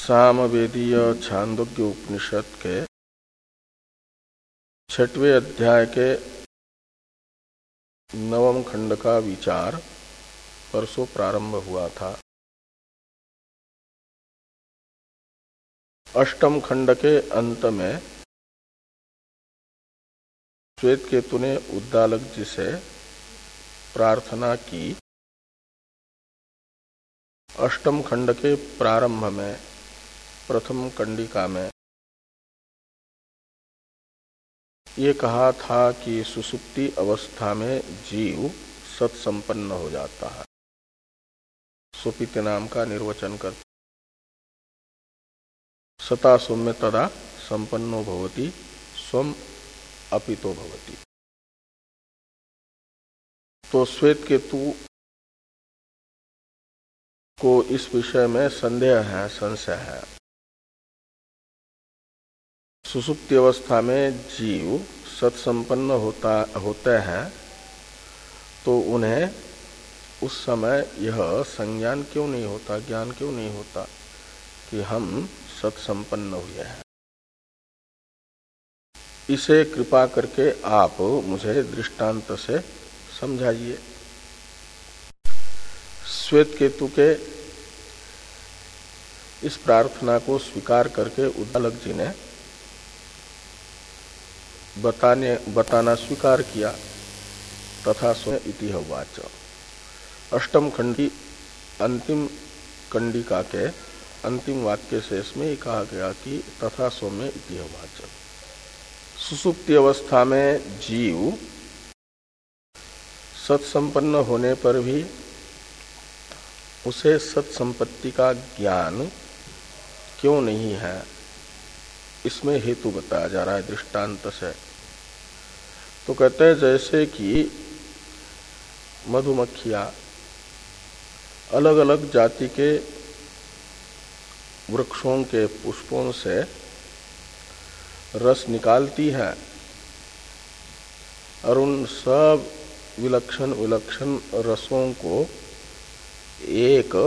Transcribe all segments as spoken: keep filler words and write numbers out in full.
सामवेदीय छांदोग्य उपनिषद के छठवें अध्याय के नवम खंड का विचार परसों प्रारंभ हुआ था। अष्टम खंड के अंत में श्वेत केतु ने उद्दालक जी से प्रार्थना की। अष्टम खंड के प्रारंभ में प्रथम कंडिका में ये कहा था कि सुसुप्ति अवस्था में जीव सत्संपन्न हो जाता है। सुपित नाम का निर्वचन कर सता सौम्य तदा संपन्नो भवति स्वम अपितो भवति। तो श्वेत केतु को इस विषय में संदेह है, संशय है। सुसुप्ति अवस्था में जीव सत्संपन्न होता होते हैं तो उन्हें उस समय यह संज्ञान क्यों नहीं होता, ज्ञान क्यों नहीं होता कि हम सत्संपन्न हुए हैं। इसे कृपा करके आप मुझे दृष्टांत से समझाइए। श्वेत केतु के इस प्रार्थना को स्वीकार करके उद्दालक जी ने बताने बताना स्वीकार किया। तथा सौम्य इति वाच। अष्टम खंड की अंतिम कंडिका के अंतिम वाक्य शेष में कहा गया कि तथा सौम्य इति वाच। सुसुप्ति अवस्था में जीव सत्संपन्न होने पर भी उसे सत्संपत्ति का ज्ञान क्यों नहीं है, इसमें हेतु बताया जा रहा है दृष्टांत से। तो कहते हैं जैसे कि मधुमक्खियां अलग अलग जाति के वृक्षों के पुष्पों से रस निकालती है और उन सब विलक्षण विलक्षण रसों को एक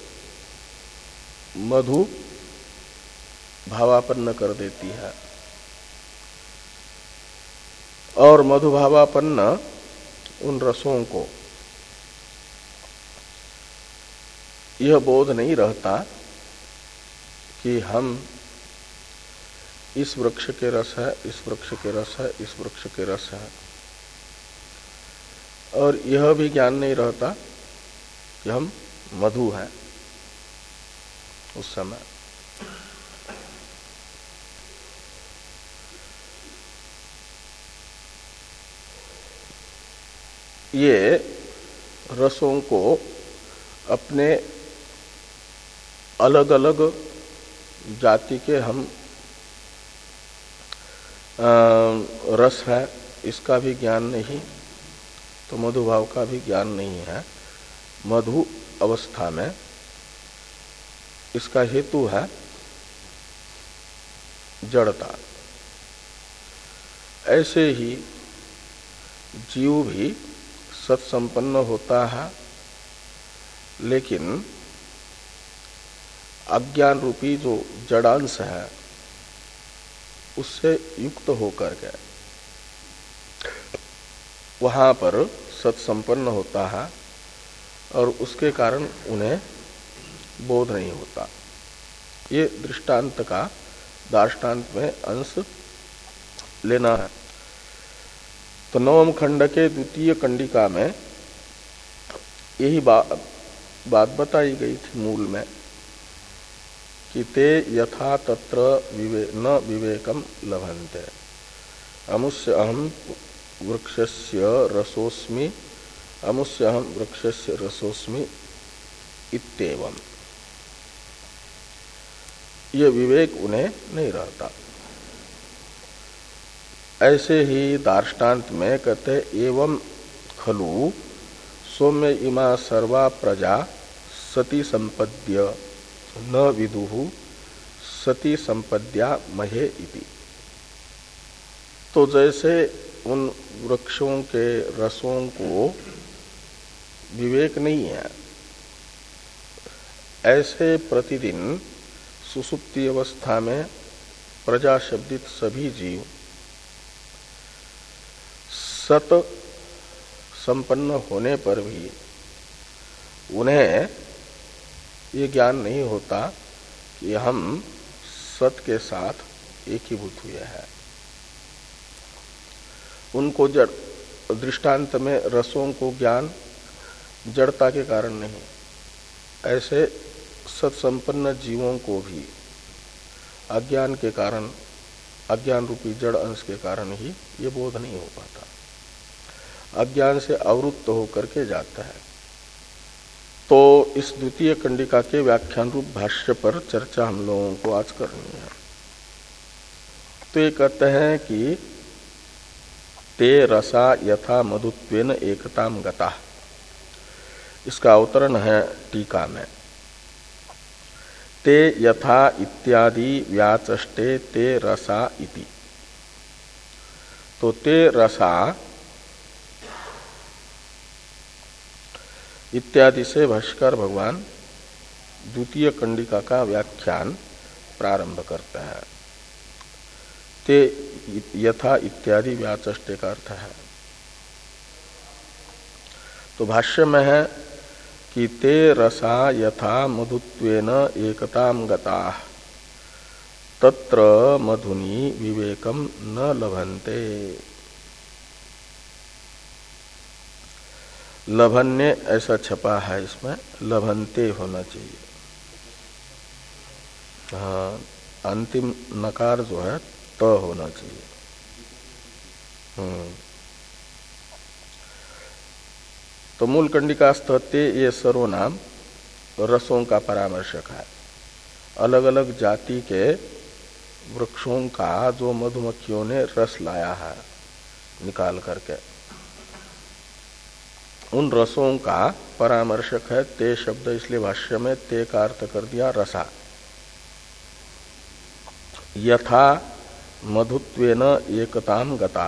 मधु भावापन्न कर देती है और मधुभावापन्न उन रसों को यह बोध नहीं रहता कि हम इस वृक्ष के रस है, इस वृक्ष के रस है, इस वृक्ष के रस है, और यह भी ज्ञान नहीं रहता कि हम मधु हैं उस समय। ये रसों को अपने अलग अलग जाति के हम आ, रस है, इसका भी ज्ञान नहीं, तो मधुभाव का भी ज्ञान नहीं है। मधु अवस्था में इसका हेतु है जड़ता। ऐसे ही जीव भी सत्संपन्न होता है, लेकिन अज्ञान रूपी जो जड़ांश है उससे युक्त होकर के वहां पर सत्संपन्न होता है और उसके कारण उन्हें बोध नहीं होता। ये दृष्टांत का दार्ष्टान्त में अंश लेना है। तो नवम खंड के द्वितीय कंडिका में यही बा, बात बताई गई थी मूल में कि ते यथा तत्र विवे, न विवेकम लभन्ते अमुष्य अहम वृक्षस्य रसोस्मि अमुष्य अहम वृक्षस्य रसोस्मि इत्येवम्। ये विवेक उन्हें नहीं रहता। ऐसे ही दार्ष्टान्त में कहते एवं खलु सौम्य इमा सर्वा प्रजा सती संपद्य न विदुहु सती संपद्या महे इति। तो जैसे उन वृक्षों के रसों को विवेक नहीं है, ऐसे प्रतिदिन सुसुप्ति अवस्था में प्रजा शब्दित सभी जीव सत संपन्न होने पर भी उन्हें ये ज्ञान नहीं होता कि हम सत के साथ एकीभूत हुए हैं। उनको जड़ दृष्टांत में रसों को ज्ञान जड़ता के कारण नहीं, ऐसे सत्संपन्न जीवों को भी अज्ञान के कारण, अज्ञान रूपी जड़ अंश के कारण ही ये बोध नहीं हो पाता, अज्ञान से आवृत्त होकर के जाता है। तो इस द्वितीय कंडिका के व्याख्यान रूप भाष्य पर चर्चा हम लोगों को आज करनी है। तो ये कहते हैं कि ते रसा यथा मधुत्वेन एकताम गता, इसका अवतरण है टीका में। ते यथा इत्यादि व्याचष्टे ते रसा इति। तो ते रसा इत्यादि से भाष्यकार भगवान द्वितीय कंडिका का व्याख्यान प्रारंभ करते हैं। ते यथा इत्यादि व्याचष्टे का अर्थ है। तो भाष्य में है कि ते रसा यथा मधुत्वेन एकताम गताः तत्र मधुनि विवेकम न लभन्ते। लभन्य ऐसा छपा है, इसमें लभन्ते होना चाहिए। हाँ, अंतिम नकार जो है त होना चाहिए। हम्म तो मूल कंडिकास्तते ये सर्वनाम रसों का परामर्शक है। अलग अलग जाति के वृक्षों का जो मधुमक्खियों ने रस लाया है निकाल करके, उन रसों का परामर्शक है ते शब्द। इसलिए भाष्य में ते का अर्थ कर दिया रसा। यथा मधुत्वेन एकताम गता,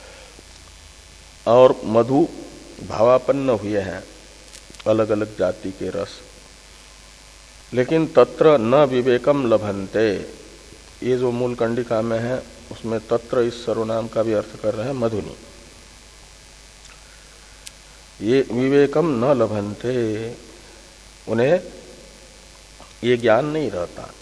और मधु भावापन्न हुए हैं अलग अलग जाति के रस, लेकिन तत्र न विवेकम लभन्ते। ये जो मूल कंडिका में है उसमें तत्र इस सर्वनाम का भी अर्थ कर रहे हैं मधुनि। ये विवेकम न लभन्ते, उन्हें ये ज्ञान नहीं रहता।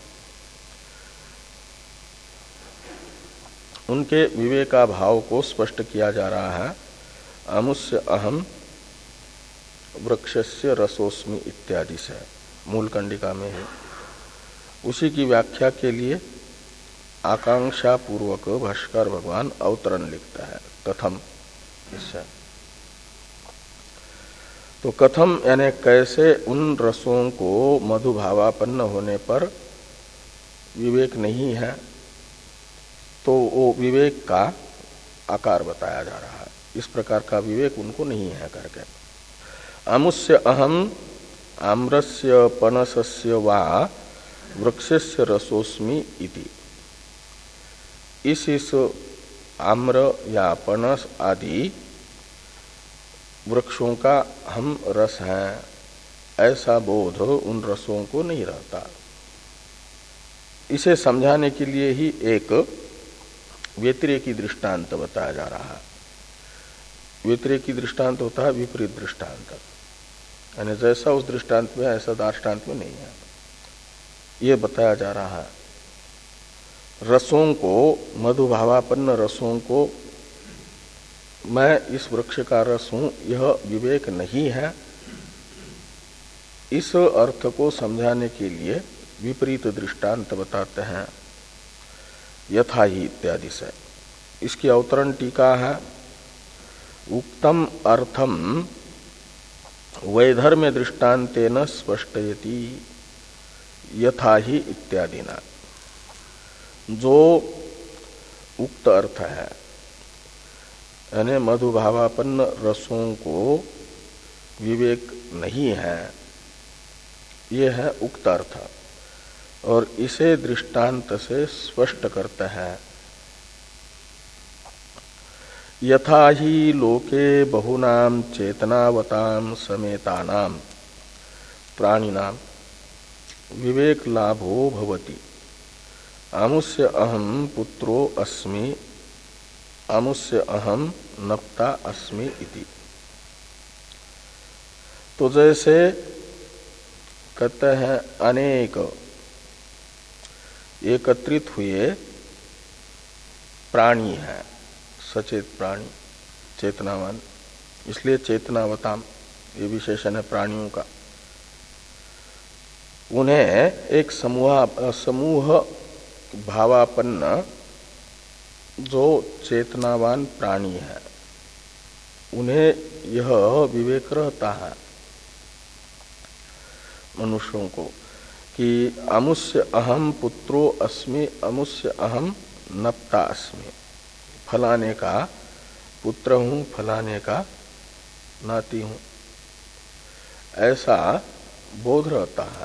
उनके विवेका भाव को स्पष्ट किया जा रहा है। अमुष्य अहम वृक्षस्य रसोस्मि इत्यादि से, मूल कंडिका में है। उसी की व्याख्या के लिए आकांक्षा पूर्वक भाष्कर भगवान अवतरण लिखता है कथम। इससे तो कथम यानी कैसे उन रसों को मधुभावापन्न होने पर विवेक नहीं है, तो वो विवेक का आकार बताया जा रहा है। इस प्रकार का विवेक उनको नहीं है करके। अमुष्य अहम आम्रस्य पनसस्य वा वृक्षस्य रसोस्मि इति। इस इस आम्र या पनस आदि वृक्षों का हम रस हैं, ऐसा बोध उन रसों को नहीं रहता। इसे समझाने के लिए ही एक व्यतिरेकी दृष्टांत बताया जा रहा है। व्यतिरेकी दृष्टांत होता है विपरीत दृष्टांत, यानी जैसा उस दृष्टांत में ऐसा दृष्टांत में नहीं है। ये बताया जा रहा है रसों को, मधुभावापन्न रसों को मैं इस वृक्ष का रस हूं, यह विवेक नहीं है। इस अर्थ को समझाने के लिए विपरीत दृष्टांत बताते हैं यथा ही इत्यादि से। इसकी अवतरण टीका है उक्तम अर्थम वैधर्म्य दृष्टांतेन स्पष्टयति यथा ही इत्यादि ना। जो उक्त अर्थ है यानी मधुभावापन्न रसों को विवेक नहीं है, ये है उक्त अर्थ, और इसे दृष्टांत से स्पष्ट करते हैं। यथा ही लोके बहुनाम चेतनावताम समेतानाम प्राणिनाम विवेक लाभो भवति। आमुष्य अहम पुत्रो अस्मि, आमुष्य अहम नप्ता अस्मि इति। तो जैसे कहते हैं अनेक एकत्रित हुए प्राणी है, सचेत प्राणी, चेतनावान, इसलिए चेतनावताम ये विशेषण है प्राणियों का। उन्हें एक समूह समूह भावापन्न जो चेतनावान प्राणी है उन्हें यह विवेक रहता है मनुष्यों को कि अमुष्य अहम पुत्रो अस्मि, अमुष्य अहम नप्ता अस्मि, फलाने का पुत्र हूं, फलाने का नाती हूं, ऐसा बोध रहता है।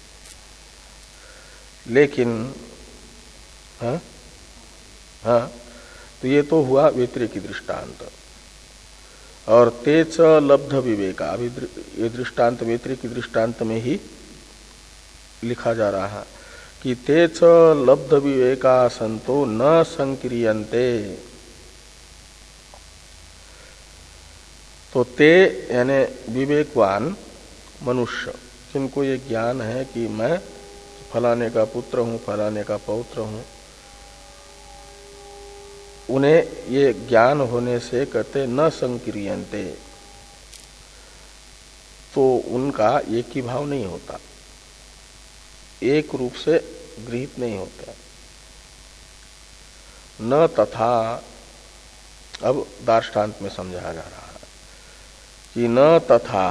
लेकिन हाँ हाँ तो ये तो हुआ व्यतिरेकी दृष्टांत। और तेच लब्ध विवेका, अभी ये दृष्टांत व्यतिरेकी दृष्टांत में ही लिखा जा रहा है कि तेच लब्ध विवेका संतो न संक्रियन्ते। तो ते यानी विवेकवान मनुष्य जिनको ये ज्ञान है कि मैं फलाने का पुत्र हूं, फलाने का पौत्र हूं, उन्हें ये ज्ञान होने से कहते न संक्रियन्ते, तो उनका एक ही भाव नहीं होता, एक रूप से गृहीत नहीं होता। न तथा, अब दार्ष्टान्त में समझाया जा रहा है कि न तथा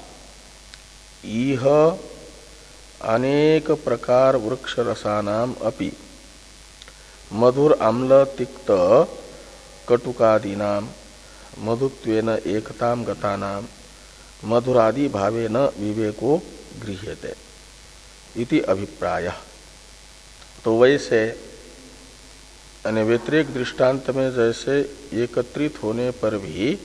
इह अनेक प्रकार वृक्ष रसानाम अपि मधुर अम्ल तिक्त कटुकादीनाम मधुत्वेन एकताम गतानाम मधुरादि भावेन विवेको गृह्यते इति अभिप्राय। तो वैसे यानी व्यतिरेक दृष्टांत में जैसे एकत्रित होने पर भी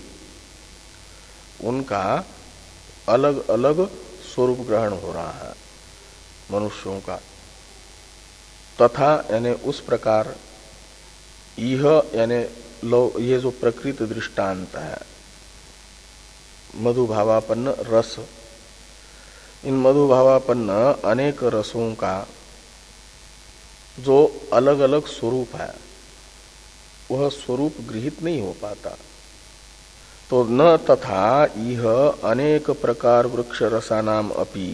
उनका अलग अलग स्वरूप ग्रहण हो रहा है मनुष्यों का, तथा यानी उस प्रकार यह यानी ये जो प्रकृत दृष्टांत है मधुभावापन्न रस, इन मधुभावापन्न अनेक रसों का जो अलग अलग स्वरूप है वह स्वरूप गृहीत नहीं हो पाता। तो न तथा यह अनेक प्रकार वृक्ष रसानाम अपि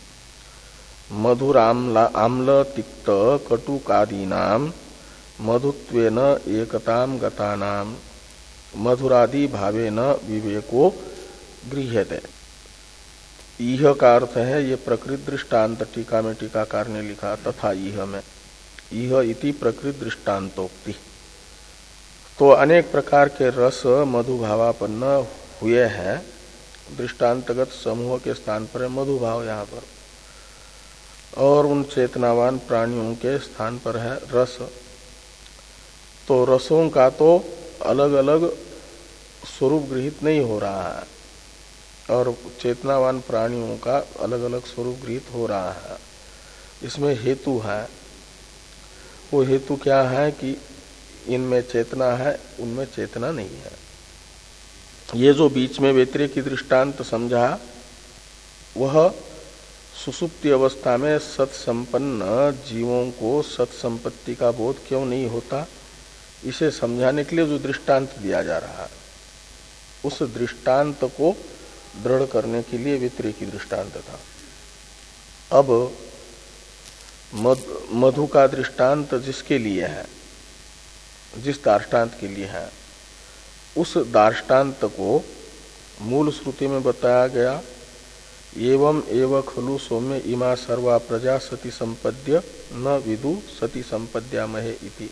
मधुराम्ल आम्ल तिक्त कटुकादीनाम मधुत्वेन एकताम गतानाम मधुरादि भावेन विवेको गृह्यते। यह का अर्थ है ये प्रकृत दृष्टांत, टीका में टीकाकार ने लिखा तथा यह में, यह इति प्रकृत दृष्टान्तोक्ति। तो अनेक प्रकार के रस मधुभावापन्न हुए हैं, दृष्टांतगत समूह के स्थान पर है मधुभाव यहाँ पर, और उन चेतनावान प्राणियों के स्थान पर है रस। तो रसों का तो अलग अलग स्वरूप गृहीत नहीं हो रहा है और चेतनावान प्राणियों का अलग अलग स्वरूप गृहीत हो रहा है। इसमें हेतु है, वो हेतु क्या है कि इनमें चेतना है, उनमें चेतना नहीं है। ये जो बीच में व्यतिरेकी दृष्टांत समझा वह सुसुप्ति अवस्था में सत्संपन्न जीवों को सत्संपत्ति का बोध क्यों नहीं होता, इसे समझाने के लिए जो दृष्टांत दिया जा रहा है उस दृष्टांत को दृढ़ करने के लिए व्यतिरेकी दृष्टांत था। अब मध, मधु का दृष्टांत जिसके लिए है, जिस दार्ष्टान्त के लिए है, उस दार्ष्टान्त को मूल श्रुति में बताया गया एवं एव खलु सौम्य इमा सर्वा प्रजा सति संपद्य न विदु सति संपद्यामहे इति।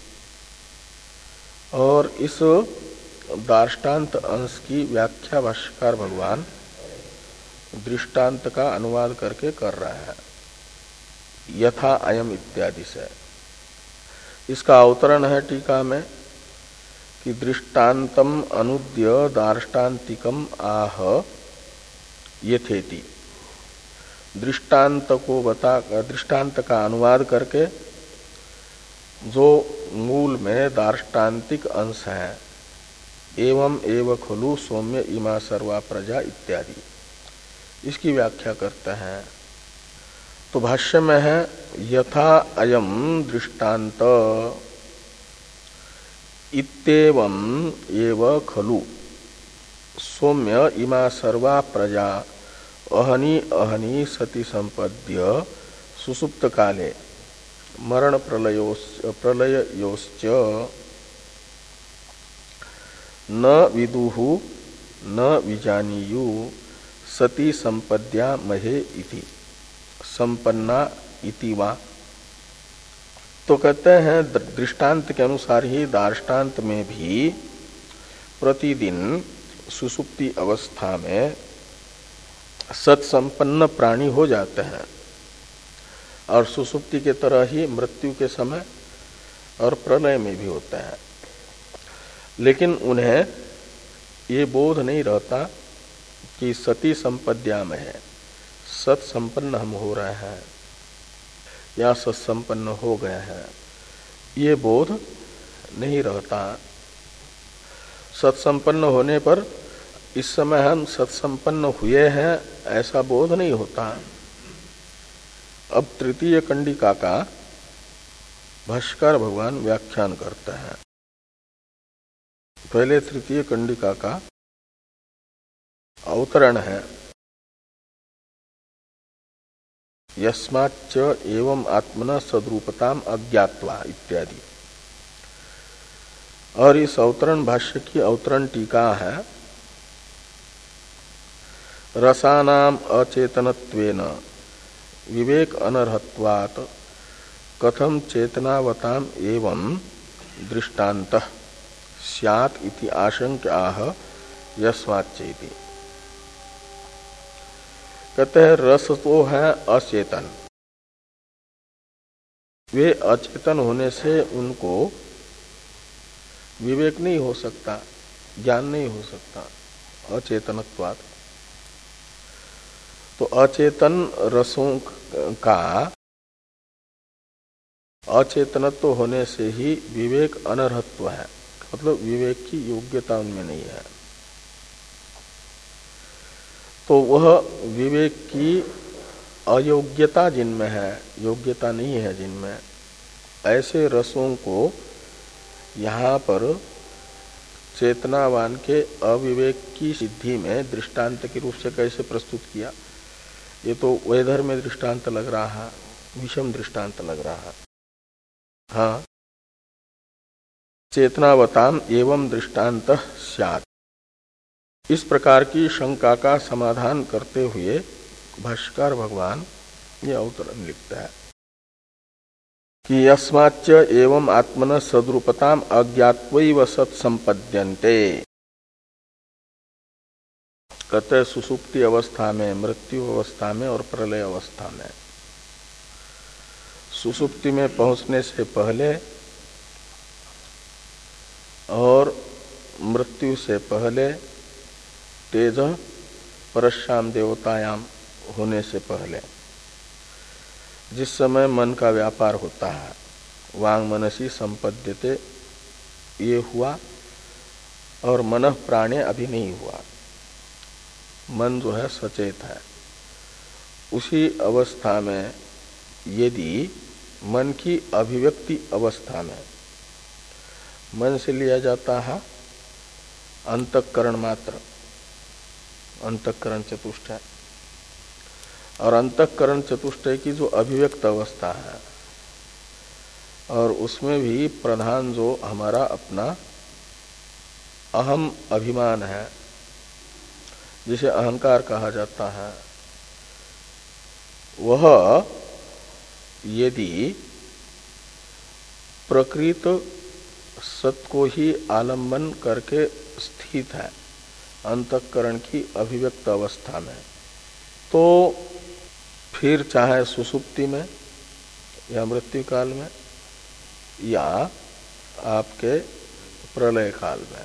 और इस दार्ष्टान्त अंश की व्याख्या भाष्यकार भगवान दृष्टांत का अनुवाद करके कर रहा है यथा अयम इत्यादि से। इसका अवतरण है टीका में कि दृष्टान्तम अनुद्य दार्ष्टान्तिकम आह यथेति। दृष्टांत को बता दृष्टांत का अनुवाद करके जो मूल में दार्ष्टान्तिक अंश है, एवं एव खलु सौम्य इमा सर्वा प्रजा इत्यादि, इसकी व्याख्या करते हैं। तो भाष्य में है यथा अयम दृष्टांत इत्येवं एव खलु सौम्य इमा सर्वा प्रजा अहनि अहनि सति संपद्य सुसुप्त काले मरण प्रलयोश्च न विदुहु न विजानीयु सति संपद्या महे इति संपन्ना इति वा। तो कहते हैं दृष्टांत के अनुसार ही दार्ष्टान्त में भी प्रतिदिन सुसुप्ति अवस्था में सत्संपन्न प्राणी हो जाते हैं और सुसुप्ति के तरह ही मृत्यु के समय और प्रलय में भी होते हैं, लेकिन उन्हें ये बोध नहीं रहता कि सती संपद्या में है, सत्संपन्न हम हो रहे हैं या सत्संपन्न हो गए हैं, ये बोध नहीं रहता। सत्संपन्न होने पर इस समय हम सत्संपन्न हुए हैं ऐसा बोध नहीं होता। अब तृतीय कंडिका का भाष्यकार भगवान व्याख्यान करते हैं। पहले तृतीय कंडिका का अवतरण है यस्माच्च एवं आत्मना सद्रूपताम अज्ञात्वा इत्यादि, और इस अवतरण भाष्य की अवतरण टीका है रसानाम अचेतनत्वेन विवेक अनर्हत्वात् कथम चेतनावताम एवं दृष्टान्तः स्यात् इति आशंक्याह यस्माच्चेति। कहते हैं रस तो है अचेतन, वे अचेतन होने से उनको विवेक नहीं हो सकता, ज्ञान नहीं हो सकता, अचेतनत्वात्। तो अचेतन रसों का अचेतनत्व होने से ही विवेक अनर्हत्व है, मतलब विवेक की योग्यता उनमें नहीं है। तो वह विवेक की अयोग्यता जिनमें है, योग्यता नहीं है जिनमें, ऐसे रसों को यहाँ पर चेतनावान के अविवेक की सिद्धि में दृष्टांत के रूप से कैसे प्रस्तुत किया। ये तो वैधर्म में दृष्टांत लग रहा है, विषम दृष्टांत लग रहा है। हाँ, चेतनावताम एवं दृष्टांत स्यात्, इस प्रकार की शंका का समाधान करते हुए भाष्यकार भगवान ये अवतरण लिखता है कि यस्माच्च एवं आत्मन सद्रूपताम अज्ञात्वैव सत्संपद्यन्ते। कहते सुसुप्ति अवस्था में, मृत्यु अवस्था में और प्रलय अवस्था में। सुसुप्ति में पहुंचने से पहले और मृत्यु से पहले, तेज परश्याम देवतायाम होने से पहले, जिस समय मन का व्यापार होता है, वांग मनसी संपद्यते, ये हुआ, और मनः प्राणे अभी नहीं हुआ, मन जो है सचेत है। उसी अवस्था में यदि मन की अभिव्यक्ति अवस्था में मन से लिया जाता है अंतःकरण मात्र, अंतःकरण चतुष्टय, और अंतःकरण चतुष्टय की जो अभिव्यक्त अवस्था है, और उसमें भी प्रधान जो हमारा अपना अहम अभिमान है, जिसे अहंकार कहा जाता है, वह यदि प्रकृत सत को ही आलंबन करके स्थित है अंतःकरण की अभिव्यक्त अवस्था में, तो फिर चाहे सुसुप्ति में या मृत्यु काल में या आपके प्रलय काल में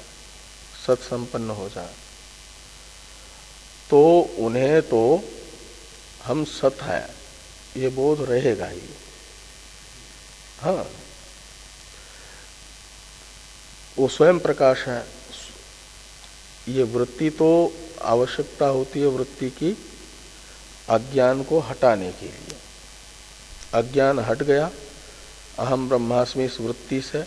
सत्संपन्न हो जाए, तो उन्हें तो हम सत हैं, ये बोध रहेगा ही। हाँ, वो स्वयं प्रकाश है। ये वृत्ति तो आवश्यकता होती है वृत्ति की अज्ञान को हटाने के लिए। अज्ञान हट गया अहम ब्रह्मास्मि इस वृत्ति से,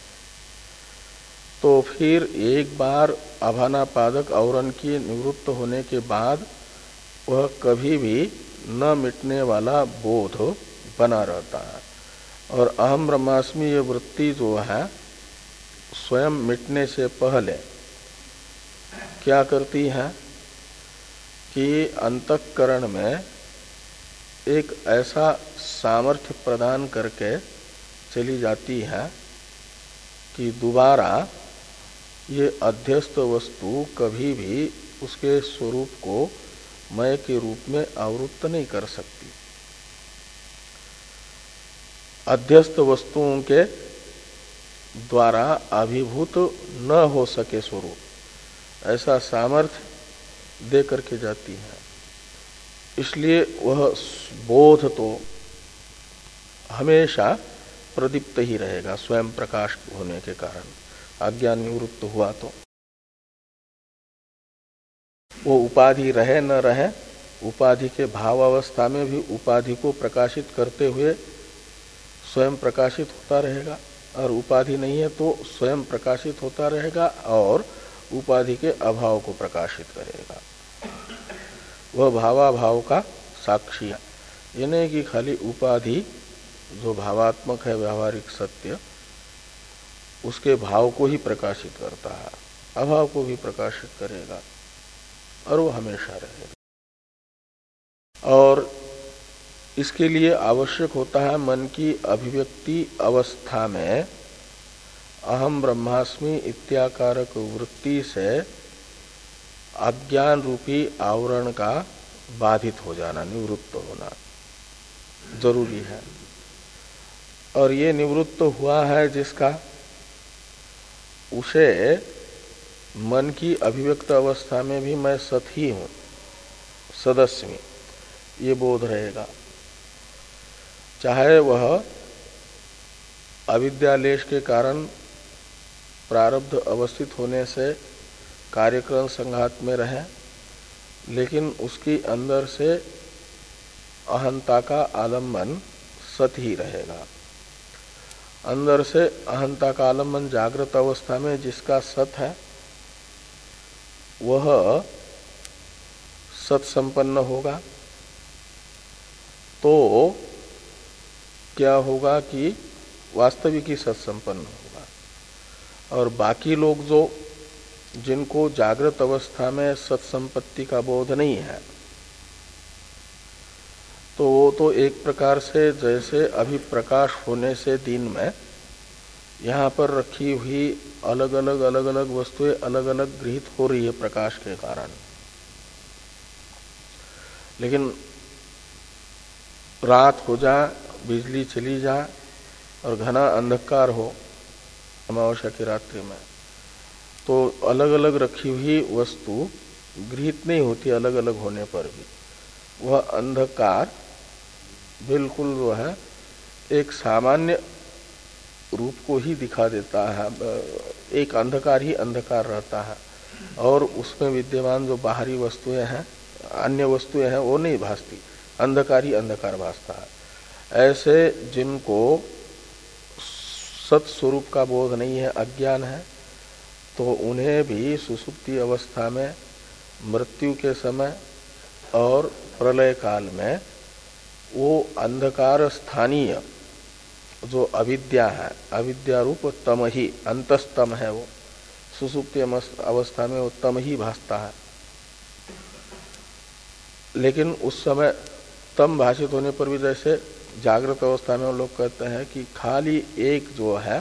तो फिर एक बार आभानापादक आवरण की निवृत्त होने के बाद वह कभी भी न मिटने वाला बोध बना रहता है। और अहम ब्रह्मास्मि ये वृत्ति जो है स्वयं मिटने से पहले क्या करती है कि अंतःकरण में एक ऐसा सामर्थ्य प्रदान करके चली जाती है कि दोबारा ये अध्यस्त वस्तु कभी भी उसके स्वरूप को मय के रूप में आवृत्त नहीं कर सकती। अध्यस्त वस्तुओं के द्वारा अभिभूत न हो सके स्वरूप, ऐसा सामर्थ्य दे करके जाती है। इसलिए वह बोध तो हमेशा प्रदीप्त ही रहेगा स्वयं प्रकाश होने के कारण। अज्ञान निवृत्त हुआ तो वो उपाधि रहे न रहे, उपाधि के भाव अवस्था में भी उपाधि को प्रकाशित करते हुए स्वयं प्रकाशित होता रहेगा, और उपाधि नहीं है तो स्वयं प्रकाशित होता रहेगा और उपाधि के अभाव को प्रकाशित करेगा। वह भावाभाव का साक्षी है। ये नहीं कि खाली उपाधि जो भावात्मक है व्यावहारिक सत्य उसके भाव को ही प्रकाशित करता है, अभाव को भी प्रकाशित करेगा और वो हमेशा रहेगा। और इसके लिए आवश्यक होता है मन की अभिव्यक्ति अवस्था में अहम ब्रह्मास्मि इत्याकारक वृत्ति से अज्ञान रूपी आवरण का बाधित हो जाना, निवृत्त होना जरूरी है। और ये निवृत्त हुआ है जिसका, उसे मन की अभिव्यक्त अवस्था में भी मैं सत ही हूं, सदस्मी, ये बोध रहेगा। चाहे वह अविद्यालेश के कारण प्रारब्ध अवस्थित होने से कार्यक्रम संघात में रहे, लेकिन उसकी अंदर से अहंता का आलम्बन सत ही रहेगा। अंदर से अहंता का आलम्बन जागृत अवस्था में जिसका सत है वह सत संपन्न होगा। तो क्या होगा कि वास्तविक ही सत संपन्न होगा। और बाकी लोग जो जिनको जागृत अवस्था में सत संपत्ति का बोध नहीं है, तो वो तो एक प्रकार से जैसे अभी प्रकाश होने से दिन में यहाँ पर रखी हुई अलग अलग अलग अलग वस्तुएं अलग अलग गृहित हो रही है प्रकाश के कारण, लेकिन रात हो जाए, बिजली चली जाए और घना अंधकार हो अमावस्या की रात्रि में, तो अलग अलग रखी हुई वस्तु गृहित नहीं होती अलग अलग होने पर भी। वह अंधकार बिल्कुल जो है एक सामान्य रूप को ही दिखा देता है, एक अंधकार ही अंधकार रहता है और उसमें विद्यमान जो बाहरी वस्तुएं हैं, अन्य वस्तुएं हैं, वो नहीं भासती, अंधकार ही अंधकार भासता है। ऐसे जिनको सत स्वरूप का बोध नहीं है, अज्ञान है, तो उन्हें भी सुसुप्ति अवस्था में, मृत्यु के समय और प्रलय काल में वो अंधकार स्थानीय जो अविद्या है, अविद्या रूप तम ही, अंतस्तम है, वो सुसुप्ति अवस्था में वो तम ही भासता है। लेकिन उस समय तम भाषित होने पर भी जैसे जागृत अवस्था में लोग कहते हैं कि खाली एक जो है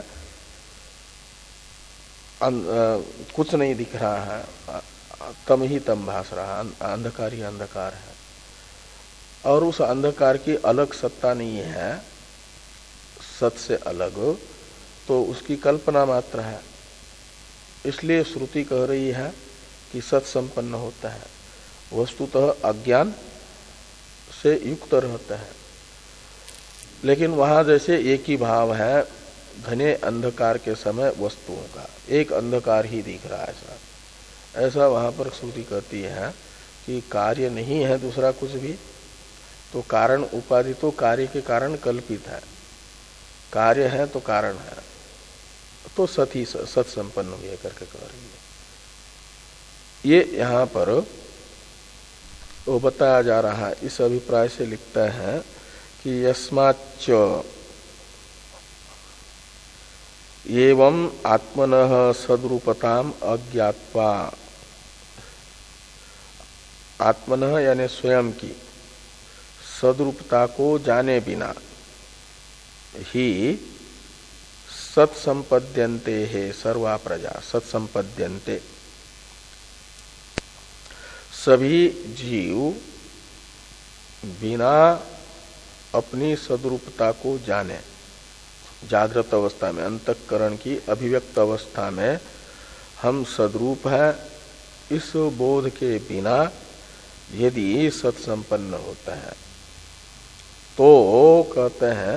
कुछ नहीं दिख रहा है, तम ही तम भास रहा है, अंधकार ही अंधकार है, और उस अंधकार की अलग सत्ता नहीं है, सत से अलग, तो उसकी कल्पना मात्र है। इसलिए श्रुति कह रही है कि सत संपन्न होता है। वस्तुतः अज्ञान से युक्त रहते हैं। लेकिन वहां जैसे एक ही भाव है घने अंधकार के समय वस्तुओं का, एक अंधकार ही दिख रहा है ऐसा ऐसा वहां पर श्रुति कहती है कि कार्य नहीं है दूसरा कुछ भी, तो कारण उपाधि तो कार्य के कारण कल्पित है, कार्य है तो कारण है, तो सत ही सत संपन्न हुई करके कह रही है। ये यहाँ पर वो बताया जा रहा है। इस अभिप्राय से लिखते हैं कि यस्माच्च एवं आत्मनः सद्रूपताम अज्ञात्वा, आत्मनः यानी स्वयं की सद्रूपता को जाने बिना ही सत्संपद्यन्ते है सर्वा प्रजा, सत्संपद्यन्ते सभी जीव बिना अपनी सद्रूपता को जाने, जागृत अवस्था में अंतःकरण की अभिव्यक्त अवस्था में हम सद्रूप है, इस बोध के बिना यदि सत्संपन्न होता है तो कहते हैं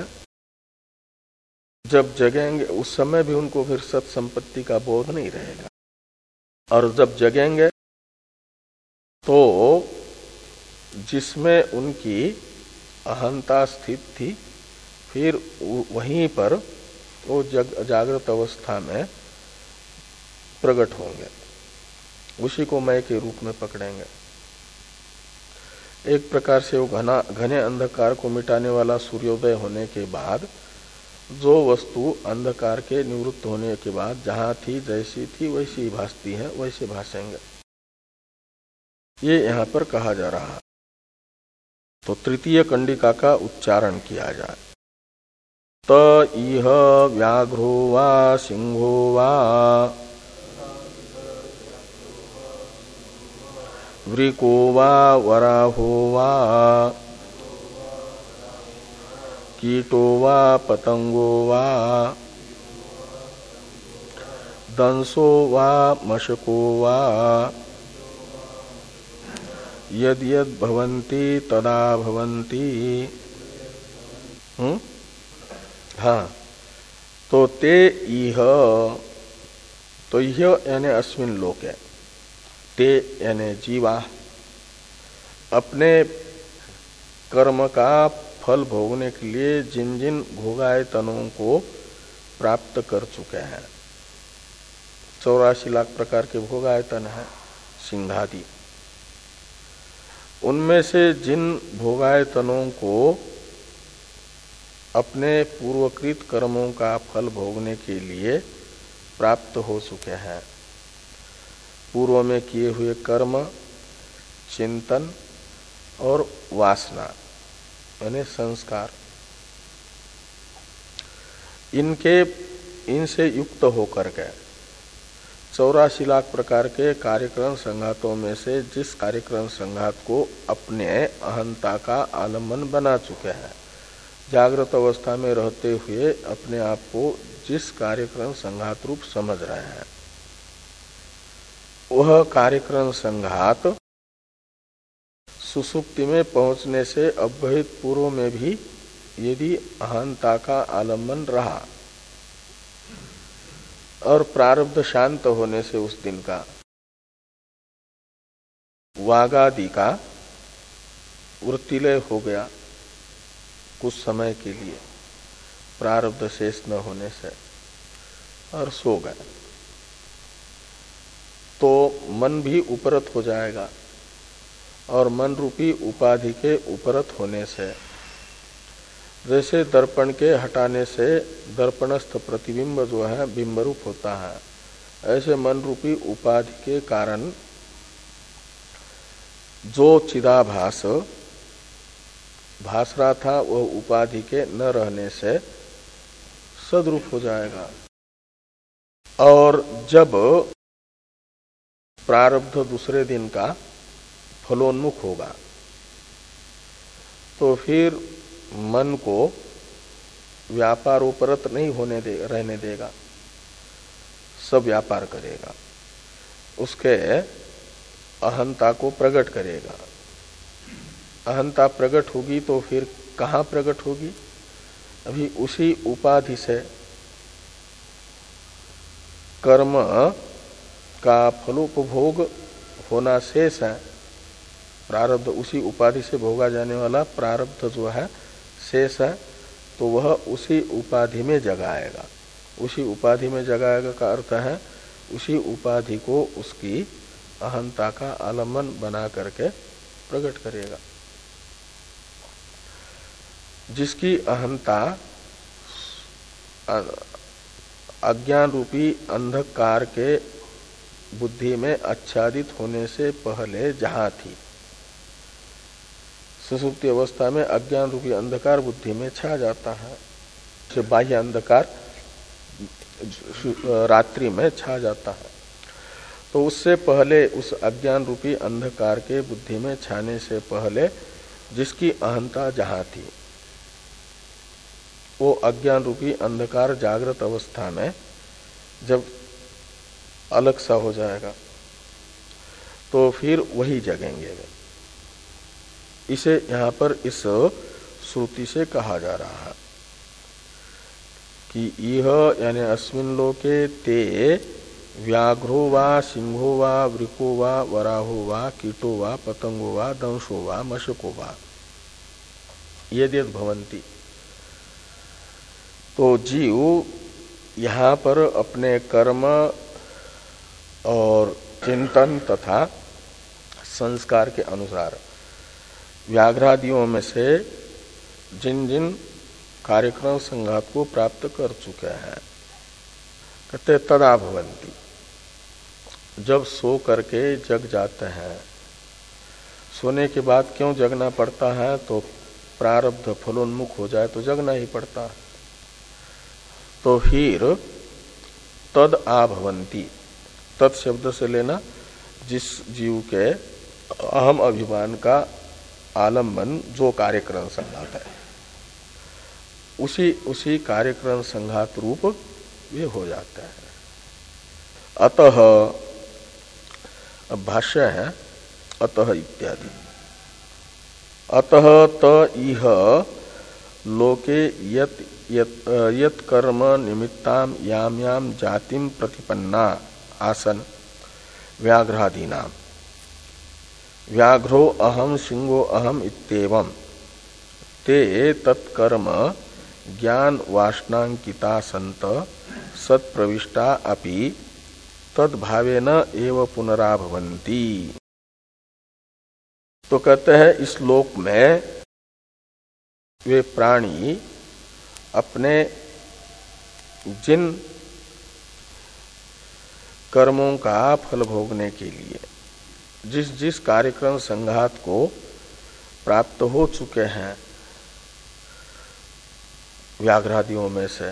जब जगेंगे उस समय भी उनको फिर सत्संपत्ति का बोध नहीं रहेगा, और जब जगेंगे तो जिसमें उनकी अहंता स्थित थी फिर वहीं पर वो जग, जागृत अवस्था में प्रकट होंगे, उसी को मैं के रूप में पकड़ेंगे। एक प्रकार से वो घना घने अंधकार को मिटाने वाला सूर्योदय होने के बाद जो वस्तु अंधकार के निवृत्त होने के बाद जहां थी जैसी थी वैसी ही भासती है, वैसे भासेंगे, ये यहाँ पर कहा जा रहा है। तो तृतीय कंडिका का उच्चारण किया जाए। त इह व्याघ्रो वा सिंहो वा वृको वा वराहो वा कीटो वा पतंगो वा दंसो वा मशको वा यद यद भवन्ति तदा भवन्ति। हम्म हाँ, तो ते इह, तो इह यानी अस्मिन लोके, ते यानी जीवा अपने कर्म का फल भोगने के लिए जिन जिन भोगायतनों को प्राप्त कर चुके हैं, चौरासी लाख प्रकार के भोगायतन है सिंहादि, उनमें से जिन भोगायतनों को अपने पूर्वकृत कर्मों का फल भोगने के लिए प्राप्त हो चुके हैं, पूर्व में किए हुए कर्म, चिंतन और वासना यानी संस्कार, इनके इनसे युक्त होकर के चौरासी लाख प्रकार के कार्यक्रम संघातों में से जिस कार्यक्रम संघात को अपने अहंता का आलम्बन बना चुके हैं, जागृत अवस्था में रहते हुए अपने आप को जिस कार्यक्रम संघात रूप समझ रहे हैं, वह कार्यक्रम संघात सुसुप्ति में पहुंचने से अव्यहित पूर्व में भी यदि अहंता का आलम्बन रहा और प्रारब्ध शांत होने से उस दिन का वागादि का वृत्तिलय हो गया कुछ समय के लिए, प्रारब्ध शेष न होने से, और सो गए, तो मन भी उपरत हो जाएगा, और मन रूपी उपाधि के उपरत होने से जैसे दर्पण के हटाने से दर्पणस्थ प्रतिबिंब जो है बिंब रूप होता है, ऐसे मन रूपी उपाधि के कारण जो चिदाभास भास रहा था वह उपाधि के न रहने से सद्रूप हो जाएगा। और जब प्रारब्ध दूसरे दिन का फलोन्मुख होगा तो फिर मन को व्यापार उपरत नहीं होने दे रहने देगा, सब व्यापार करेगा, उसके अहंता को प्रकट करेगा, अहंता प्रकट होगी तो फिर कहाँ प्रकट होगी? अभी उसी उपाधि से कर्म का फलोपभोग होना शेष है। प्रारब्ध, उसी उपाधि से भोगा जाने वाला प्रारब्ध जो है शेष है, तो वह उसी उपाधि में जगाएगा। उसी उपाधि में जगाएगा का अर्थ है उसी उपाधि को उसकी अहंता का आलम्बन बना करके प्रकट करेगा। जिसकी अहंता अज्ञान रूपी अंधकार के बुद्धि में आच्छादित होने से पहले जहां थी, सुषुप्ति अवस्था में अज्ञान रूपी अंधकार बुद्धि में छा जाता है, से बाह्य अंधकार रात्रि में छा जाता है। तो उससे पहले, उस अज्ञान रूपी अंधकार के बुद्धि में छाने से पहले जिसकी अहंता जहां थी, वो अज्ञान रूपी अंधकार जागृत अवस्था में जब अलग सा हो जाएगा तो फिर वही जगेंगे वे। इसे यहां पर इस श्रुति से कहा जा रहा है कि यह यानी अस्मिन् लोके ते व्याघ्रो वा सिंहो वा वृको वा वराहो वा कीटो वा पतंगो वा दंशो वा मशको वा यद्यद् भवन्ति। तो जीव यहाँ पर अपने कर्म और चिंतन तथा संस्कार के अनुसार व्याघ्रादियों में से जिन जिन कार्यक्रम संघात को प्राप्त कर चुके हैं, कहते तदा भवन्ति, जब सो करके जग जाते हैं। सोने के बाद क्यों जगना पड़ता है? तो प्रारब्ध फलोन्मुख हो जाए तो जगना ही पड़ता है। तो फिर तद आभवंती, तत् शब्द से लेना जिस जीव के अहम अभिमान का आलम्बन जो कार्यक्रम संघात है, उसी उसी कार्यक्रम संघात रूप वे हो जाते हैं। अतः, अब भाष्य है अतः इत्यादि। अतः त इह लोके यत यत, यत कर्म निमित्ताम याम याम जातिम प्रतिपन्ना आसन व्याघ्रादीनाम व्याघ्रो अहम सिंहो अहम इत्येवं ते तत्कर्म ज्ञान वासनांकिता संत सत्प्रविष्टा अपि तद्भावेन एव पुनराभवन्ति। तो कहते हैं इस लोक में वे प्राणी अपने जिन कर्मों का फल भोगने के लिए जिस जिस कार्यक्रम संघात को प्राप्त हो चुके हैं व्याघ्रादियों में से,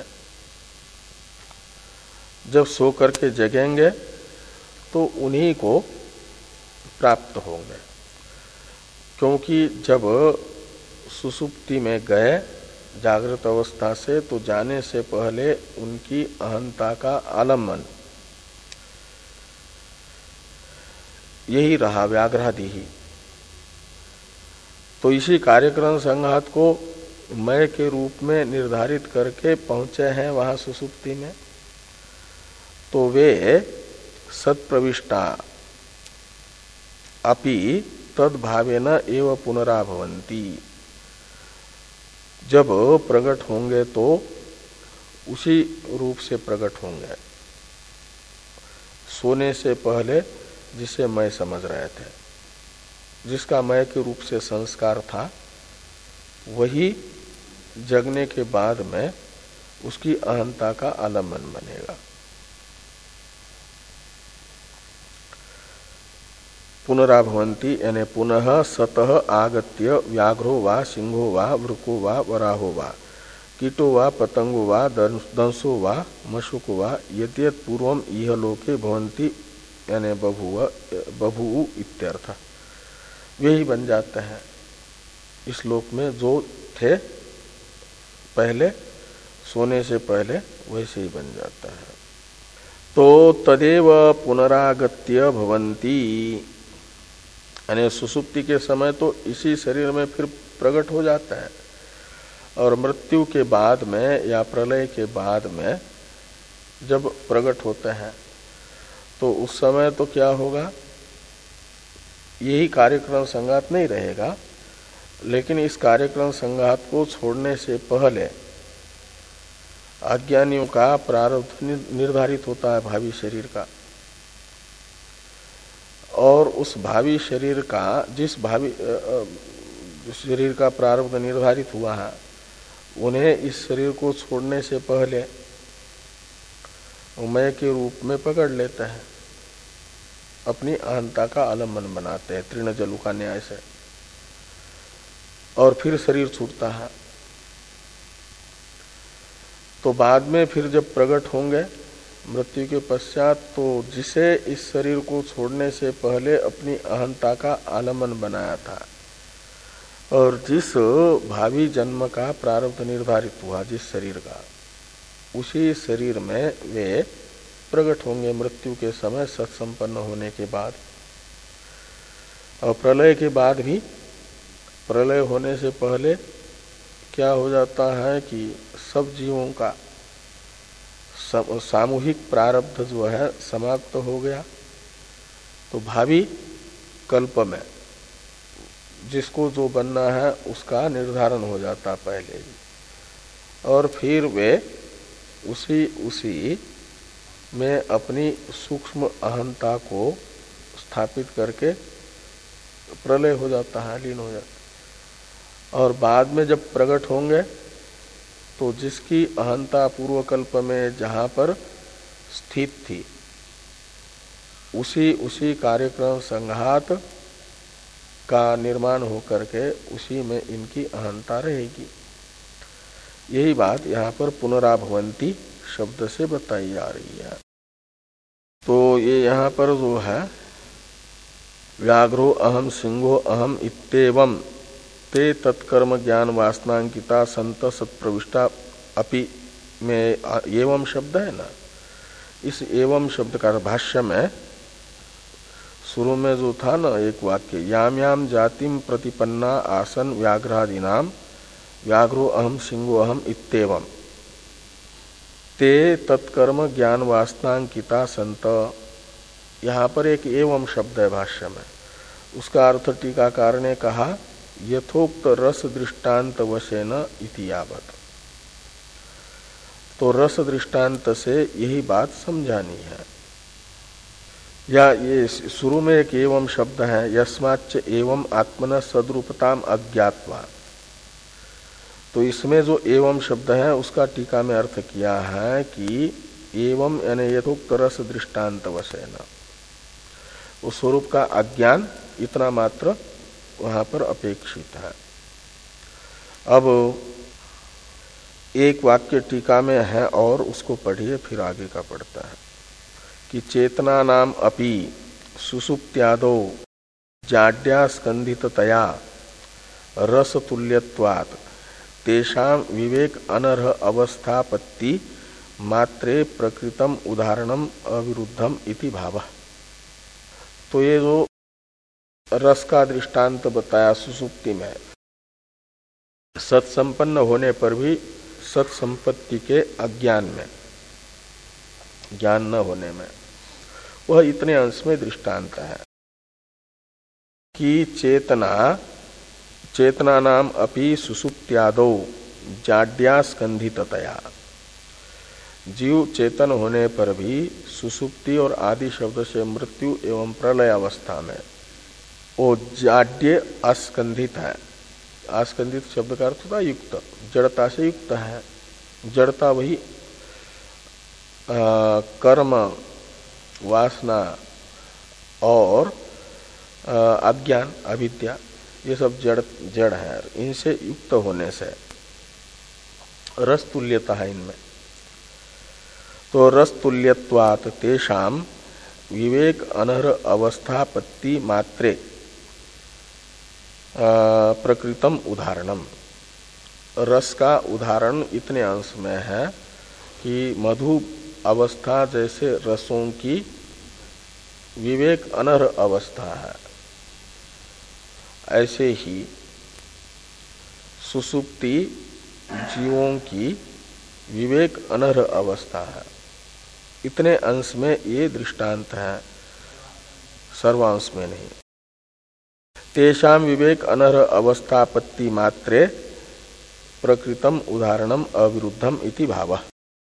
जब सो करके जगेंगे तो उन्हीं को प्राप्त होंगे। क्योंकि जब सुसुप्ति में गए जागृत अवस्था से, तो जाने से पहले उनकी अहंता का आलम्बन यही रहा, व्याघ्रादि ही। तो इसी कार्यक्रम संघात को मय के रूप में निर्धारित करके पहुंचे हैं वहां सुसुप्ति में। तो वे सत्प्रविष्टा अपि तद्भावेन एव पुनराभवन्ति, जब प्रकट होंगे तो उसी रूप से प्रकट होंगे। सोने से पहले जिसे मैं समझ रहे थे, जिसका मैं के रूप से संस्कार था, वही जगने के बाद में उसकी अहंता का आलम्बन बनेगा। पुनराभवन्ति यानी पुनः सतः आगत्य व्याघ्रो वा सिंहो वा वृको वा वराहो वा कीटो वा पतंगो वा दंसो वा मशुको वा यद्यत् पूर्वम इह लोके भवन्ति यानी बभुव बभू इत्यर्थ, वे ही बन जाते हैं इस लोक में जो थे पहले, सोने से पहले वैसे ही बन जाता है। तो तदेव पुनरागत्य भवन्ति, यानी सुसुप्ति के समय तो इसी शरीर में फिर प्रकट हो जाता है, और मृत्यु के बाद में या प्रलय के बाद में जब प्रकट होते हैं तो उस समय तो क्या होगा, यही कार्यक्रम संघात नहीं रहेगा, लेकिन इस कार्यक्रम संघात को छोड़ने से पहले अज्ञानियों का प्रारब्ध निर्धारित होता है भावी शरीर का, और उस भावी शरीर का जिस भावी शरीर का प्रारब्ध निर्धारित हुआ है उन्हें इस शरीर को छोड़ने से पहले मैं के रूप में पकड़ लेते हैं, अपनी अहंता का आलम्बन बनाते हैं तृण जलु का न्याय से, और फिर शरीर छूटता है। तो बाद में फिर जब प्रकट होंगे मृत्यु के पश्चात, तो जिसे इस शरीर को छोड़ने से पहले अपनी अहंता का आलम्बन बनाया था और जिस भावी जन्म का प्रारब्ध निर्धारित हुआ जिस शरीर का, उसी शरीर में वे प्रकट होंगे मृत्यु के समय सत्संपन्न होने के बाद। और प्रलय के बाद भी, प्रलय होने से पहले क्या हो जाता है कि सब जीवों का सामूहिक प्रारब्ध जो है समाप्त हो गया, तो भावी कल्प में जिसको जो बनना है उसका निर्धारण हो जाता पहले ही, और फिर वे उसी उसी में अपनी सूक्ष्म अहंता को स्थापित करके प्रलय हो जाता है, लीन हो जाता। और बाद में जब प्रकट होंगे तो जिसकी अहंता पूर्वकल्प में जहाँ पर स्थित थी उसी उसी कार्यक्रम संघात का निर्माण होकर के उसी में इनकी अहंता रहेगी। यही बात यहाँ पर पुनराभवंती शब्द से बताई जा रही है। तो ये यहाँ पर जो है व्याघ्रो अहम सिंहो अहम इत्येवं ते तत्कर्म ज्ञान वासनांकिता संत सत्प्रविष्टा अपि में एवं शब्द है ना, इस एवं शब्द का भाष्य में शुरू में जो था ना एक वाक्य, याम याम जातिम प्रतिपन्ना आसन व्याघ्रादीनाम व्याघ्रो अहम सिंहो अहम इत्येवं ते तत्कर्म ज्ञान वासनांकिता संत, यहाँ पर एक एवं शब्द है भाष्य में। उसका अर्थ टीकाकार ने कहा यथोक्त रस दृष्टांत वशेन इति यावत्। तो रस दृष्टांत से यही बात समझानी है। या ये शुरू में एक एवं शब्द है, यस्माच्च एवं आत्मन सद्रूपताम अज्ञात्वा। तो इसमें जो एवं शब्द है उसका टीका में अर्थ किया है कि एवं यानी यथोक्त रस दृष्टांत वशेन, उस स्वरूप का अज्ञान इतना मात्र वहां पर अपेक्षित है। अब एक वाक्य टीका में है और उसको पढ़िए, फिर आगे का पढ़ता है कि चेतना नाम अपि सुसुप्त्यादो जाड्या स्कंधिततया रस तुल्यत्वात् तेषां विवेक अनर्ह अवस्थापत्ति मात्रे प्रकृतम उदाहरणम अविरुद्धम इति भावः। तो ये जो रस का दृष्टांत बताया सुसुप्ति में, सत्संपन्न होने पर भी सत्संपत्ति के अज्ञान में, ज्ञान न होने में, वह इतने अंश में दृष्टांत है कि चेतना चेतना नाम अपि सुसुप्त्यादो जाड्या स्कंधिततया, जीव चेतन होने पर भी सुसुप्ति और आदि शब्द से मृत्यु एवं प्रलय अवस्था में वो जाड्य अस्कंधित है। अस्कंधित शब्द का अर्थ होता है युक्त, जड़ता से युक्त है। जड़ता वही आ, कर्म वासना और अज्ञान अविद्या, ये सब जड़ जड़ है। इनसे युक्त होने से रस तुल्यता है इनमें। तो रस तुल्यत्वात् तेषाम विवेक अनर्ह अवस्थापत्ति मात्रे प्रकृतम उदाहरणम। रस का उदाहरण इतने अंश में है कि मधु अवस्था जैसे रसों की विवेक अनर्ह अवस्था है, ऐसे ही सुसुप्ति जीवों की विवेक अनर्ह अवस्था है। इतने अंश में ये दृष्टांत है, सर्वांश में नहीं। तेषाम विवेक अनर्ह अवस्थापत्ति मात्रे प्रकृतम उदाहरणम अविरुद्धम इति भावः।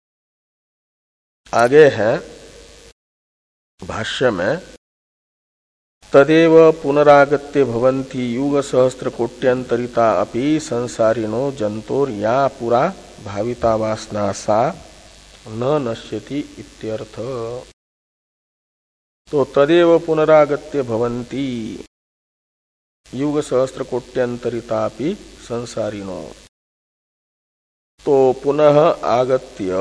आगे है भाष्य में, तदेव पुनरागत्य भवन्ति युग सहस्त्र कोट्यंतरिता अपि संसारिणो जंतोर या पुरा भाविता वासना सा न नश्यति इत्यर्थ। तो तदेव पुनरागत्य भवन्ति युग सहस्त्र कोट्यंतरिता अपि संसारिणो, तो पुनः आगत्य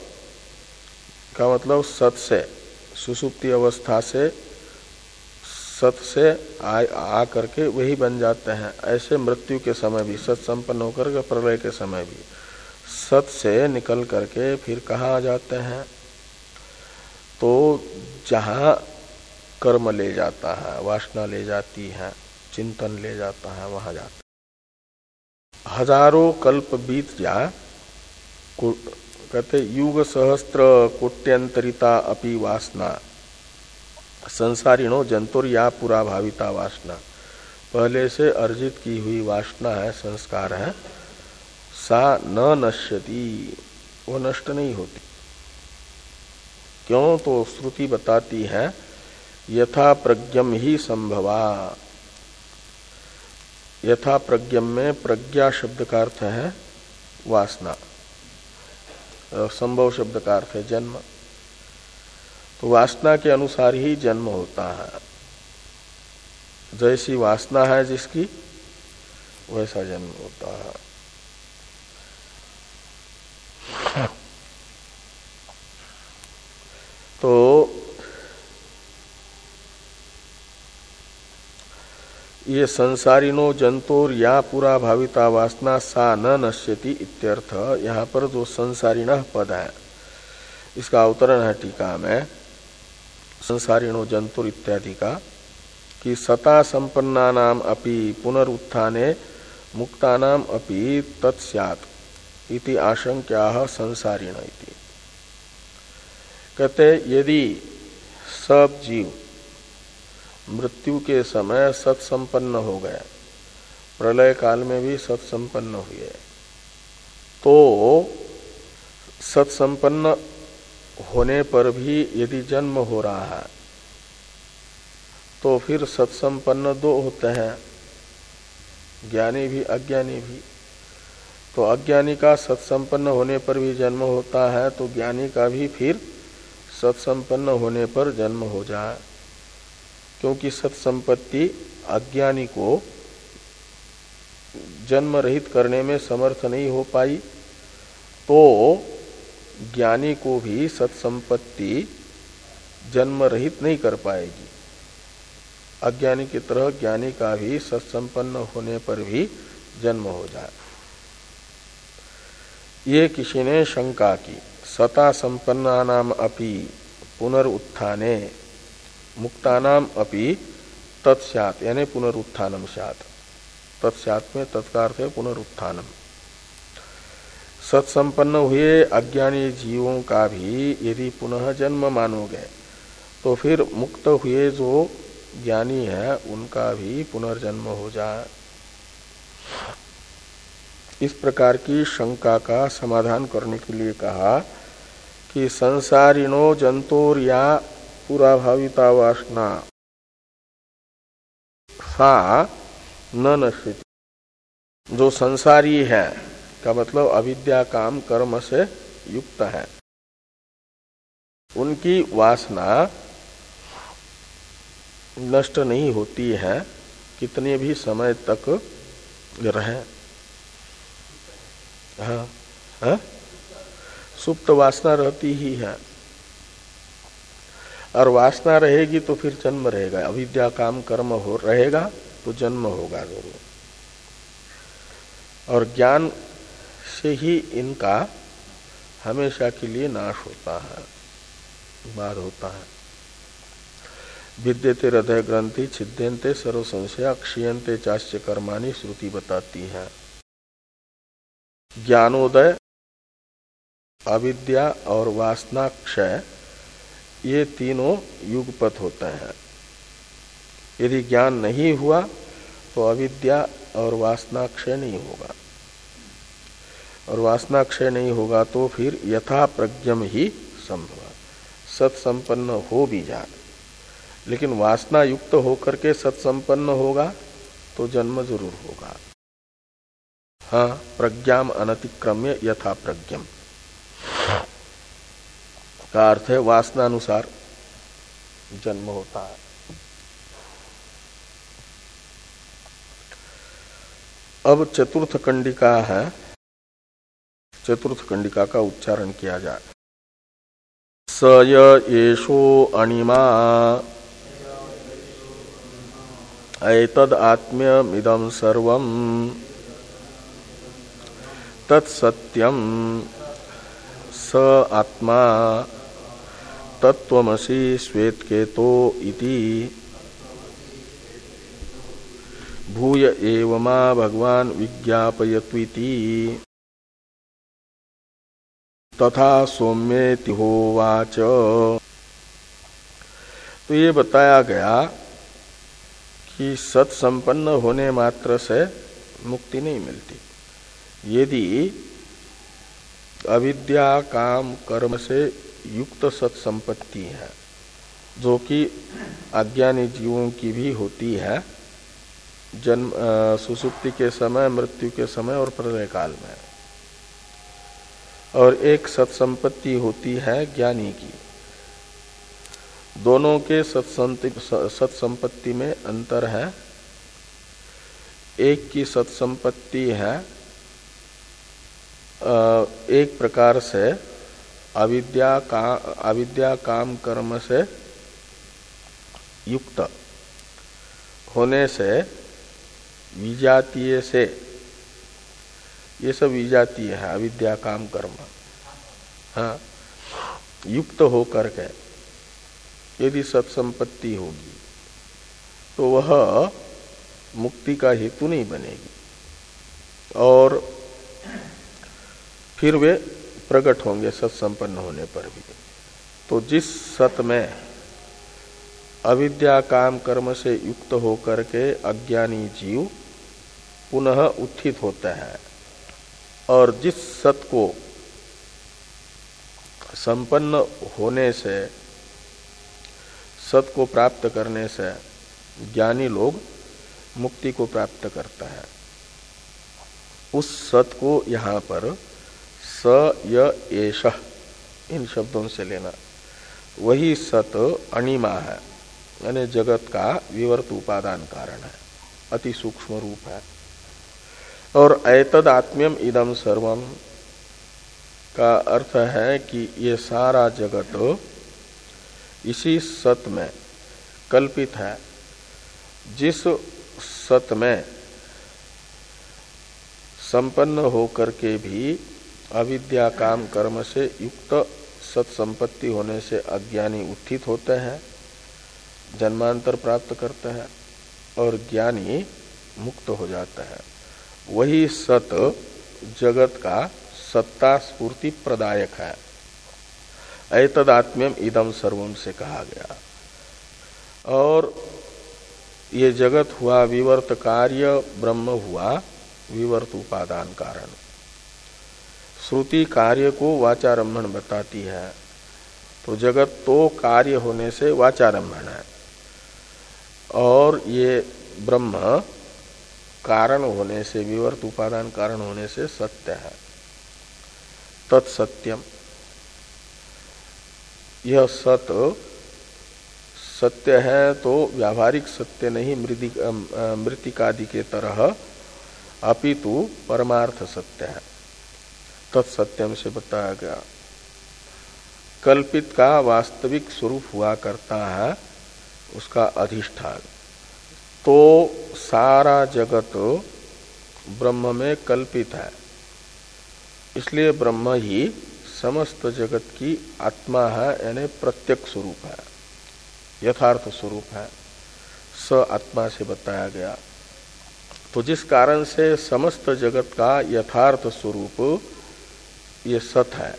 का मतलब सत से, सुसुप्ति अवस्था से सत से आ, आ करके वही बन जाते हैं। ऐसे मृत्यु के समय भी सत संपन्न होकर के प्रलय के समय भी सत से निकल करके फिर कहाँ आ जाते हैं? तो जहाँ कर्म ले जाता है, वासना ले जाती है, चिंतन ले जाता है, वहां जाता है। हजारों कल्प बीत जा, कहते युग सहस्त्र कोट्यंतरिता अपि वासना संसारिणो जंतुर या पुरा भाविता वासना, पहले से अर्जित की हुई वासना है, संस्कार है, सा न नश्यति, वो नष्ट नहीं होती। क्यों? तो श्रुति बताती है यथा प्रज्ञम ही संभवा। यथा प्रज्ञम में प्रज्ञा शब्द का अर्थ है वासना, संभव शब्द का अर्थ है जन्म। तो वासना के अनुसार ही जन्म होता है। जैसी वासना है जिसकी, वैसा जन्म होता है। तो ये संसारिनो जंतोर या पुरा भाविता वासना सा न नश्यति इत्यर्थ। यहाँ पर जो संसारिण पद है इसका अवतरण है टीका में, संसारिणो जंतुर इत्यादि का, कि सता संपन्नानाम अपि पुनरुत्थाने मुक्तानाम अपि तत्स्यात् इति आशंक्याः संसारिण इति। कहते यदि सब जीव मृत्यु के समय सत्संपन्न हो गए, प्रलय काल में भी सत्संपन्न हुए, तो सत्संपन्न होने पर भी यदि जन्म हो रहा है तो फिर सत्संपन्न दो होते हैं, ज्ञानी भी अज्ञानी भी। तो अज्ञानी का सत्संपन्न होने पर भी जन्म होता है, तो ज्ञानी का भी फिर सत्संपन्न होने पर जन्म हो जाए, क्योंकि सत्संपत्ति अज्ञानी को जन्म रहित करने में समर्थ नहीं हो पाई, तो ज्ञानी को भी सत्संपत्ति जन्म रहित नहीं कर पाएगी। अज्ञानी की तरह ज्ञानी का भी सत्संपन्न होने पर भी जन्म हो जाए। ये किसी ने शंका की, सता संपन्नानाम अपि पुनरुत्थाने मुक्तानाम अपि तत्स्यात्, यानी पुनरुत्थानम स्यात्। तत्स्यात् में तत्कार्थ है पुनरुत्थानम। सत्संपन्न हुए अज्ञानी जीवों का भी यदि पुनः जन्म मानोगे तो फिर मुक्त हुए जो ज्ञानी है उनका भी पुनर्जन्म हो जाए। इस प्रकार की शंका का समाधान करने के लिए कहा कि संसारिणो जंतोर या पुरा भाविता वासना सा न नश्यति। जो संसारी है का मतलब अविद्या काम कर्म से युक्त है, उनकी वासना नष्ट नहीं होती है, कितने भी समय तक रहे। हाँ, हाँ? सुप्त वासना रहती ही है, और वासना रहेगी तो फिर जन्म रहेगा। अविद्या काम कर्म हो रहेगा तो जन्म होगा जरूर। और ज्ञान से ही इनका हमेशा के लिए नाश होता है, बाद होता है। विद्यते हृदय ग्रंथि छिद्यन्ते सर्व संशया क्षीयन्ते चास्य कर्माणि श्रुति बताती है। ज्ञानोदय, अविद्या और वासना क्षय ये तीनों युगपत होते हैं। यदि ज्ञान नहीं हुआ तो अविद्या और वासना क्षय नहीं होगा, और वासना क्षय नहीं होगा तो फिर यथा प्रज्ञम ही संभव, सत्संपन्न हो भी जाए, लेकिन वासना युक्त होकर के सत्संपन्न होगा तो जन्म जरूर होगा। हाँ, प्रज्ञाम अनतिक्रम्य यथा प्रज्ञम का अर्थ है वासनानुसार जन्म होता है। अब चतुर्थ कंडिका है, चतुर्थ कंडिका का उच्चारण किया जाए। स येषो अणिमा एतद् आत्म्यमिदं सर्वं तत्सत्यं स आत्मा तत्त्वमसि श्वेतकेतो इति भूय एव मा भगवान विज्ञापयत्विति तथा सौम्येति होवाच। तो ये बताया गया कि सत्संपन्न होने मात्र से मुक्ति नहीं मिलती। यदि अविद्या काम कर्म से युक्त सत्संपत्ति है, जो कि अज्ञानी जीवों की भी होती है, जन्म सुसुप्ति के समय, मृत्यु के समय और प्रलय काल में, और एक सत्संपत्ति होती है ज्ञानी की। दोनों के सत्संपत्ति में अंतर है। एक की सत्संपत्ति है एक प्रकार से अविद्या का अविद्या काम कर्म से युक्त होने से, विजातीय से, ये सब विजातीय है, अविद्या काम कर्म, हाँ, युक्त होकर के यदि सत्संपत्ति होगी तो वह मुक्ति का हेतु नहीं बनेगी, और फिर वे प्रकट होंगे सत्संपन्न होने पर भी। तो जिस सत में अविद्या काम कर्म से युक्त होकर के अज्ञानी जीव पुनः उत्थित होते हैं, और जिस सत को संपन्न होने से, सत को प्राप्त करने से ज्ञानी लोग मुक्ति को प्राप्त करता है, उस सत को यहाँ पर स य एषः इन शब्दों से लेना। वही सत अणिमा है, यानी जगत का विवर्त उपादान कारण है, अति सूक्ष्म रूप है। और एतद् आत्म्यम इदं सर्वम का अर्थ है कि ये सारा जगत इसी सत में कल्पित है। जिस सत में संपन्न होकर के भी अविद्या काम कर्म से युक्त सत्संपत्ति होने से अज्ञानी उत्थित होते हैं, जन्मांतर प्राप्त करते हैं, और ज्ञानी मुक्त हो जाता है, वही सत जगत का सत्ता स्फूर्ति प्रदायक है। एतद् आत्म्यम इदं सर्वम से कहा गया। और ये जगत हुआ विवर्त कार्य, ब्रह्म हुआ विवर्त उपादान कारण। श्रुति कार्य को वाचारंभण बताती है, तो जगत तो कार्य होने से वाचारंभण है, और ये ब्रह्म कारण होने से, विवर्त उपादान कारण होने से सत्य है। तत्सत्यम, यह सत सत्य है तो व्यावहारिक सत्य नहीं मृतिकादि के तरह, अपितु परमार्थ सत्य है। तत्सत्यम से बताया गया। कल्पित का वास्तविक स्वरूप हुआ करता है उसका अधिष्ठान। तो सारा जगत ब्रह्म में कल्पित है, इसलिए ब्रह्म ही समस्त जगत की आत्मा है, यानी प्रत्यक्ष स्वरूप है। यथार्थ स्वरूप है, स आत्मा से बताया गया। तो जिस कारण से समस्त जगत का यथार्थ स्वरूप ये सत है,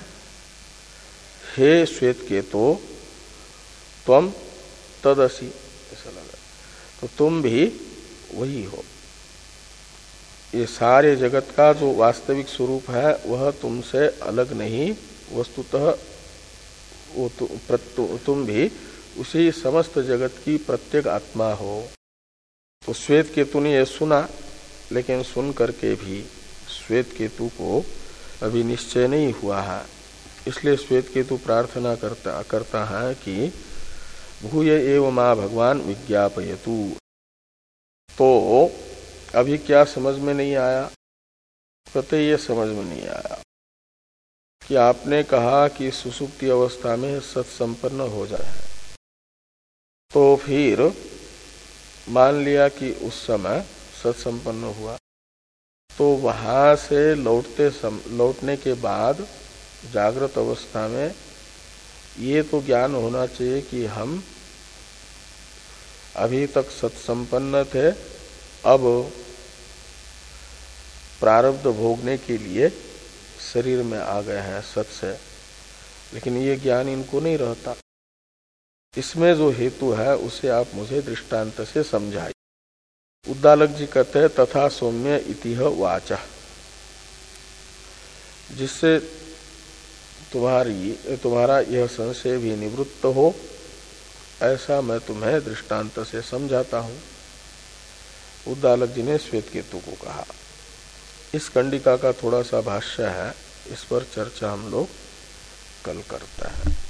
हे श्वेत केतो त्वम तदसि, ऐसा लगा, तो तुम भी वही हो। ये सारे जगत का जो वास्तविक स्वरूप है वह तुमसे अलग नहीं, वस्तुतः वो तु, तु, तुम भी उसी समस्त जगत की प्रत्येक आत्मा हो। तो श्वेत केतु ने यह सुना, लेकिन सुन करके भी श्वेत केतु को अभी निश्चय नहीं हुआ है, इसलिए श्वेत केतु प्रार्थना करता करता है कि भूय एव मां भगवान विज्ञापयतु। तो अभी क्या समझ में नहीं आया? कहते ये समझ में नहीं आया कि आपने कहा कि सुसुप्ति अवस्था में सत्संपन्न हो जाए, तो फिर मान लिया कि उस समय सत्संपन्न हुआ, तो वहां से लौटते सम, लौटने के बाद जागृत अवस्था में ये तो ज्ञान होना चाहिए कि हम अभी तक सत्संपन्न थे, अब प्रारब्ध भोगने के लिए शरीर में आ गए हैं सत से, लेकिन ये ज्ञान इनको नहीं रहता। इसमें जो हेतु है उसे आप मुझे दृष्टांत से समझाइए। उद्दालक जी कहते हैं तथा सौम्य इतिह वाचा, जिससे तुम्हारी तुम्हारा यह संशय भी निवृत्त हो, ऐसा मैं तुम्हें दृष्टांत से समझाता हूं। उद्दालक जी ने श्वेत केतु को कहा। इस कंडिका का थोड़ा सा भाष्य है, इस पर चर्चा हम लोग कल करते हैं।